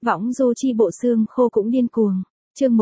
Võng du chi bộ xương khô cũng điên cuồng. Chương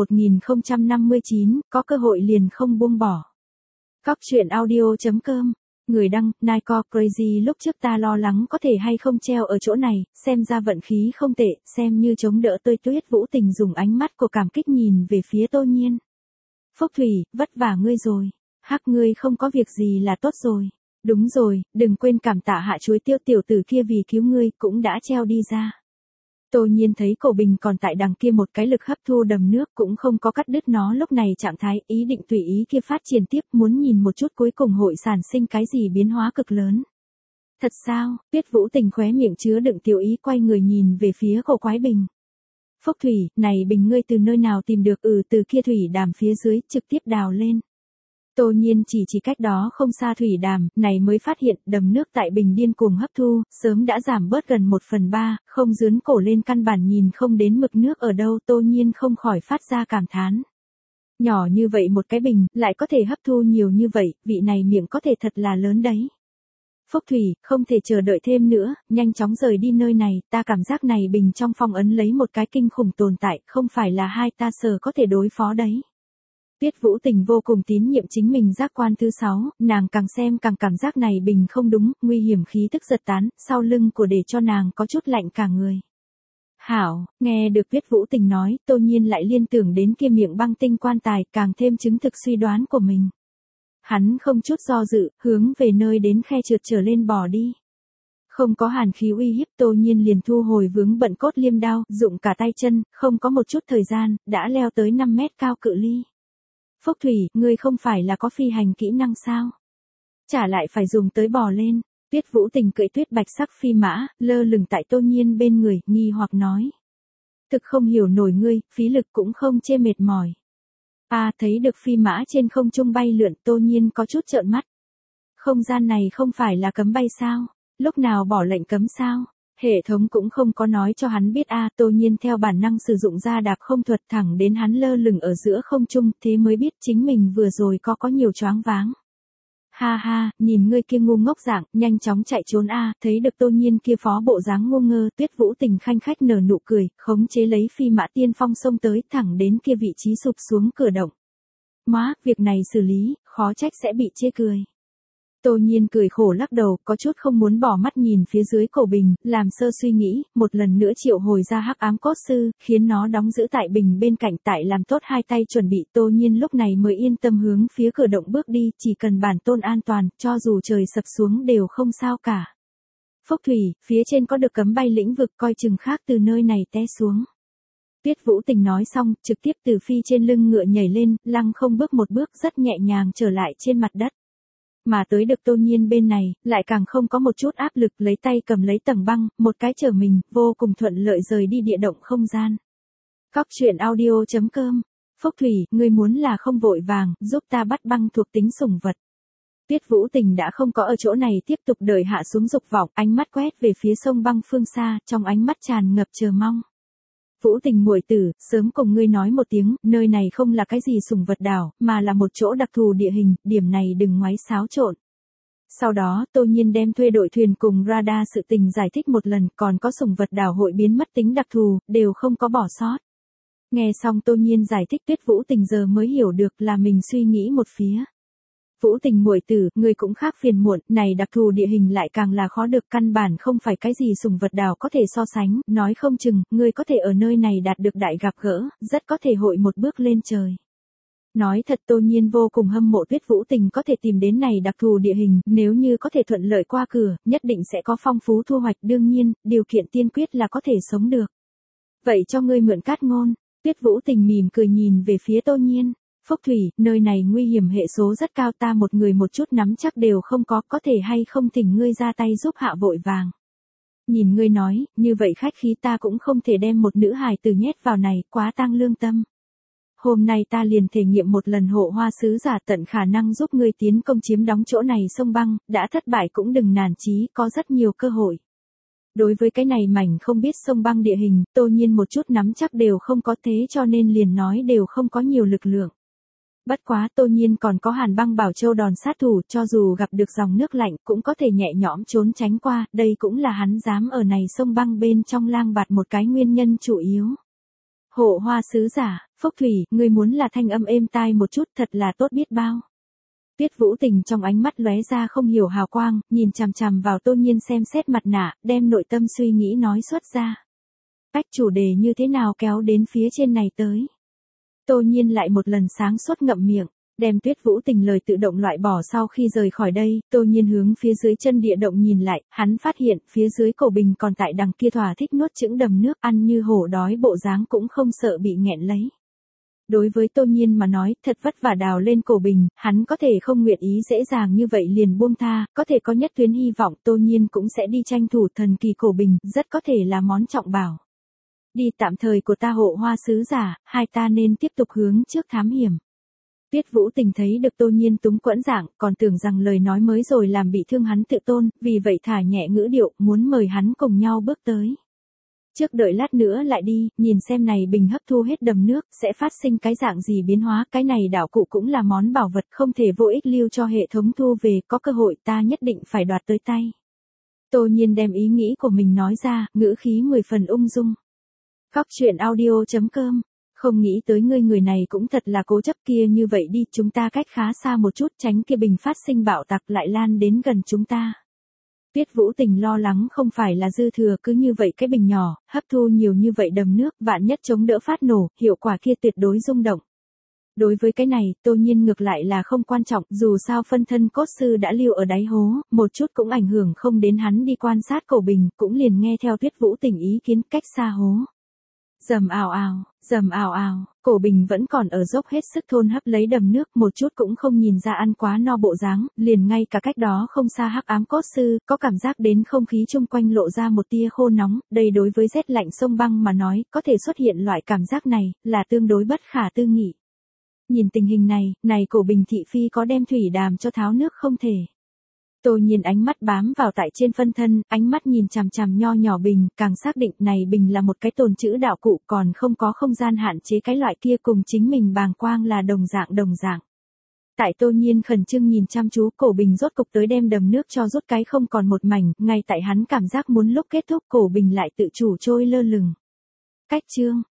1059, có cơ hội liền không buông bỏ. Cóc truyện audio.com. Người đăng, Nike Crazy. Lúc trước ta lo lắng có thể hay không treo ở chỗ này, xem ra vận khí không tệ, xem như chống đỡ tôi. Tuyết Vũ Tình dùng ánh mắt của cảm kích nhìn về phía Tô Nhiên. Phúc Thủy, vất vả ngươi rồi. Hắc, ngươi không có việc gì là tốt rồi. Đúng rồi, đừng quên cảm tạ Hạ Chuối Tiêu tiểu tử kia vì cứu ngươi, cũng đã treo đi ra. Tô Nhiên thấy cổ bình còn tại đằng kia một cái lực hấp thu đầm nước cũng không có cắt đứt nó lúc này trạng thái, ý định tùy ý kia phát triển tiếp, muốn nhìn một chút cuối cùng hội sản sinh cái gì biến hóa cực lớn. Thật sao? Tuyết Vũ Tình khóe miệng chứa đựng tiểu ý quay người nhìn về phía cổ quái bình. Phúc Thủy, này bình ngươi từ nơi nào tìm được? Từ kia thủy đàm phía dưới, trực tiếp đào lên. Tô Nhiên chỉ cách đó không xa thủy đàm, này mới phát hiện đầm nước tại bình điên cuồng hấp thu, sớm đã giảm bớt gần 1/3, không dướn cổ lên căn bản nhìn không đến mực nước ở đâu. Tô Nhiên không khỏi phát ra cảm thán. Nhỏ như vậy một cái bình, lại có thể hấp thu nhiều như vậy, vị này miệng có thể thật là lớn đấy. Phúc Thủy, không thể chờ đợi thêm nữa, nhanh chóng rời đi nơi này, ta cảm giác này bình trong phong ấn lấy một cái kinh khủng tồn tại, không phải là hai ta sở có thể đối phó đấy. Tuyết Vũ Tình vô cùng tín nhiệm chính mình giác quan thứ 6, nàng càng xem càng cảm giác này bình không đúng, nguy hiểm khí tức giật tán, sau lưng của để cho nàng có chút lạnh cả người. Hảo, nghe được Tuyết Vũ Tình nói, Tô Nhiên lại liên tưởng đến kia miệng băng tinh quan tài, càng thêm chứng thực suy đoán của mình. Hắn không chút do dự, hướng về nơi đến khe trượt trở lên bò đi. Không có hàn khí uy hiếp, Tô Nhiên liền thu hồi vướng bận cốt liêm đao, dụng cả tay chân, không có một chút thời gian, đã leo tới 5 mét cao cự ly. Phúc Thủy, ngươi không phải là có phi hành kỹ năng sao? Chả lại phải dùng tới bò lên. Tuyết Vũ Tình cưỡi tuyết bạch sắc phi mã, lơ lửng tại Tô Nhiên bên người, nghi hoặc nói. Thực không hiểu nổi ngươi, phí lực cũng không chê mệt mỏi. Thấy được phi mã trên không trung bay lượn, Tô Nhiên có chút trợn mắt. Không gian này không phải là cấm bay sao? Lúc nào bỏ lệnh cấm sao? Hệ thống cũng không có nói cho hắn biết. Tô Nhiên theo bản năng sử dụng ra đạp không thuật thẳng đến hắn lơ lửng ở giữa không trung, thế mới biết chính mình vừa rồi có nhiều choáng váng. Ha ha, nhìn ngươi kia ngu ngốc dạng, nhanh chóng chạy trốn. Thấy được Tô Nhiên kia phó bộ dáng ngu ngơ, Tuyết Vũ Tình khanh khách nở nụ cười, khống chế lấy phi mã tiên phong xông tới thẳng đến kia vị trí sụp xuống cửa động. Má, việc này xử lý, khó trách sẽ bị chê cười. Tô Nhiên cười khổ lắc đầu, có chút không muốn bỏ mắt nhìn phía dưới cổ bình, làm sơ suy nghĩ, một lần nữa triệu hồi ra hắc ám cốt sư, khiến nó đóng giữ tại bình bên cạnh, tại làm tốt hai tay chuẩn bị. Tô Nhiên lúc này mới yên tâm hướng phía cửa động bước đi, chỉ cần bản tôn an toàn, cho dù trời sập xuống đều không sao cả. Phúc Thủy, phía trên có được cấm bay lĩnh vực, coi chừng khác từ nơi này té xuống. Tuyết Vũ Tình nói xong, trực tiếp từ phi trên lưng ngựa nhảy lên, lăng không bước một bước rất nhẹ nhàng trở lại trên mặt đất. Mà tới được Tô Nhiên bên này, lại càng không có một chút áp lực, lấy tay cầm lấy tầng băng, một cái chở mình, vô cùng thuận lợi rời đi địa động không gian. Cóc truyện audio.com. Phúc Thủy, ngươi muốn là không vội vàng, giúp ta bắt băng thuộc tính sủng vật. Tuyết Vũ Tình đã không có ở chỗ này tiếp tục đợi hạ xuống dục vọng, ánh mắt quét về phía sông băng phương xa, trong ánh mắt tràn ngập chờ mong. Vũ Tình muội tử, sớm cùng ngươi nói một tiếng, nơi này không là cái gì sủng vật đảo, mà là một chỗ đặc thù địa hình, điểm này đừng ngoái xáo trộn. Sau đó, Tô Nhiên đem thuê đội thuyền cùng radar sự tình giải thích một lần, còn có sủng vật đảo hội biến mất tính đặc thù, đều không có bỏ sót. Nghe xong Tô Nhiên giải thích, Tuyết Vũ Tình giờ mới hiểu được là mình suy nghĩ một phía. Vũ Tình muội tử, ngươi cũng khác phiền muộn, này đặc thù địa hình lại càng là khó được, căn bản không phải cái gì sủng vật đảo có thể so sánh, nói không chừng, ngươi có thể ở nơi này đạt được đại gặp gỡ, rất có thể hội một bước lên trời. Nói thật, Tô Nhiên vô cùng hâm mộ Tuyết Vũ Tình có thể tìm đến này đặc thù địa hình, nếu như có thể thuận lợi qua cửa, nhất định sẽ có phong phú thu hoạch, đương nhiên, điều kiện tiên quyết là có thể sống được. Vậy cho ngươi mượn cát ngôn. Tuyết Vũ Tình mỉm cười nhìn về phía Tô Nhiên. Phúc Thủy, nơi này nguy hiểm hệ số rất cao, ta một người một chút nắm chắc đều không có thể hay không thỉnh ngươi ra tay giúp hạ vội vàng. Nhìn ngươi nói, như vậy khách khí, ta cũng không thể đem một nữ hài tử nhét vào này, quá tăng lương tâm. Hôm nay ta liền thể nghiệm một lần hộ hoa sứ giả, tận khả năng giúp ngươi tiến công chiếm đóng chỗ này sông băng, đã thất bại cũng đừng nản chí, có rất nhiều cơ hội. Đối với cái này mảnh không biết sông băng địa hình, Tô Nhiên một chút nắm chắc đều không có, thế cho nên liền nói đều không có nhiều lực lượng. Bất quá Tô Nhiên còn có Hàn Băng Bảo Châu đòn sát thủ, cho dù gặp được dòng nước lạnh cũng có thể nhẹ nhõm trốn tránh qua, đây cũng là hắn dám ở này sông băng bên trong lang bạt một cái nguyên nhân chủ yếu. Hộ hoa sứ giả, Phúc Thủy, ngươi muốn là thanh âm êm tai một chút thật là tốt biết bao. Tuyết Vũ Tình trong ánh mắt lóe ra không hiểu hào quang, nhìn chằm chằm vào Tô Nhiên xem xét mặt nạ, đem nội tâm suy nghĩ nói xuất ra. Cách chủ đề như thế nào kéo đến phía trên này tới. Tô Nhiên lại một lần sáng suốt ngậm miệng, đem Tuyết Vũ Tình lời tự động loại bỏ sau khi rời khỏi đây, Tô Nhiên hướng phía dưới chân địa động nhìn lại, hắn phát hiện phía dưới cổ bình còn tại đằng kia thỏa thích nuốt chửng đầm nước, ăn như hổ đói bộ dáng cũng không sợ bị nghẹn lấy. Đối với Tô Nhiên mà nói, thật vất vả đào lên cổ bình, hắn có thể không nguyện ý dễ dàng như vậy liền buông tha, có thể có nhất tuyến hy vọng Tô Nhiên cũng sẽ đi tranh thủ thần kỳ cổ bình, rất có thể là món trọng bảo. Đi tạm thời của ta hộ hoa sứ giả, hai ta nên tiếp tục hướng trước thám hiểm. Tuyết Vũ Tình thấy được Tô Nhiên túng quẫn dạng, còn tưởng rằng lời nói mới rồi làm bị thương hắn tự tôn, vì vậy thả nhẹ ngữ điệu, muốn mời hắn cùng nhau bước tới. Trước đợi lát nữa lại đi, nhìn xem này bình hấp thu hết đầm nước, sẽ phát sinh cái dạng gì biến hóa, cái này đạo cụ cũng là món bảo vật không thể vô ích lưu cho hệ thống thu về, có cơ hội ta nhất định phải đoạt tới tay. Tô Nhiên đem ý nghĩ của mình nói ra, ngữ khí 10 phần ung dung. Góc truyện audio.com. Không nghĩ tới người này cũng thật là cố chấp kia, như vậy đi, chúng ta cách khá xa một chút, tránh kia bình phát sinh bạo tạc lại lan đến gần chúng ta. Tuyết Vũ Tình lo lắng không phải là dư thừa, cứ như vậy cái bình nhỏ, hấp thu nhiều như vậy đầm nước, vạn nhất chống đỡ phát nổ, hiệu quả kia tuyệt đối rung động. Đối với cái này, Tô Nhiên ngược lại là không quan trọng, dù sao phân thân cốt sư đã lưu ở đáy hố, một chút cũng ảnh hưởng không đến hắn đi quan sát cổ bình, cũng liền nghe theo Tuyết Vũ Tình ý kiến cách xa hố. Rầm ào ào, cổ bình vẫn còn ở dốc hết sức thôn hấp lấy đầm nước, một chút cũng không nhìn ra ăn quá no bộ dáng, liền ngay cả cách đó không xa hắc ám cốt sư, có cảm giác đến không khí chung quanh lộ ra một tia khô nóng, đây đối với rét lạnh sông băng mà nói, có thể xuất hiện loại cảm giác này, là tương đối bất khả tư nghị. Nhìn tình hình này cổ bình thị phi có đem thủy đàm cho tháo nước không thể. Tô Nhiên ánh mắt bám vào tại trên phân thân, ánh mắt nhìn chằm chằm nho nhỏ bình, càng xác định này bình là một cái tồn trữ đạo cụ, còn không có không gian hạn chế cái loại kia, cùng chính mình bàng quang là đồng dạng. Tại Tô Nhiên khẩn trương nhìn chăm chú, cổ bình rốt cục tới đem đầm nước cho rút cái không còn một mảnh, ngay tại hắn cảm giác muốn lúc kết thúc, cổ bình lại tự chủ trôi lơ lửng. Cách chương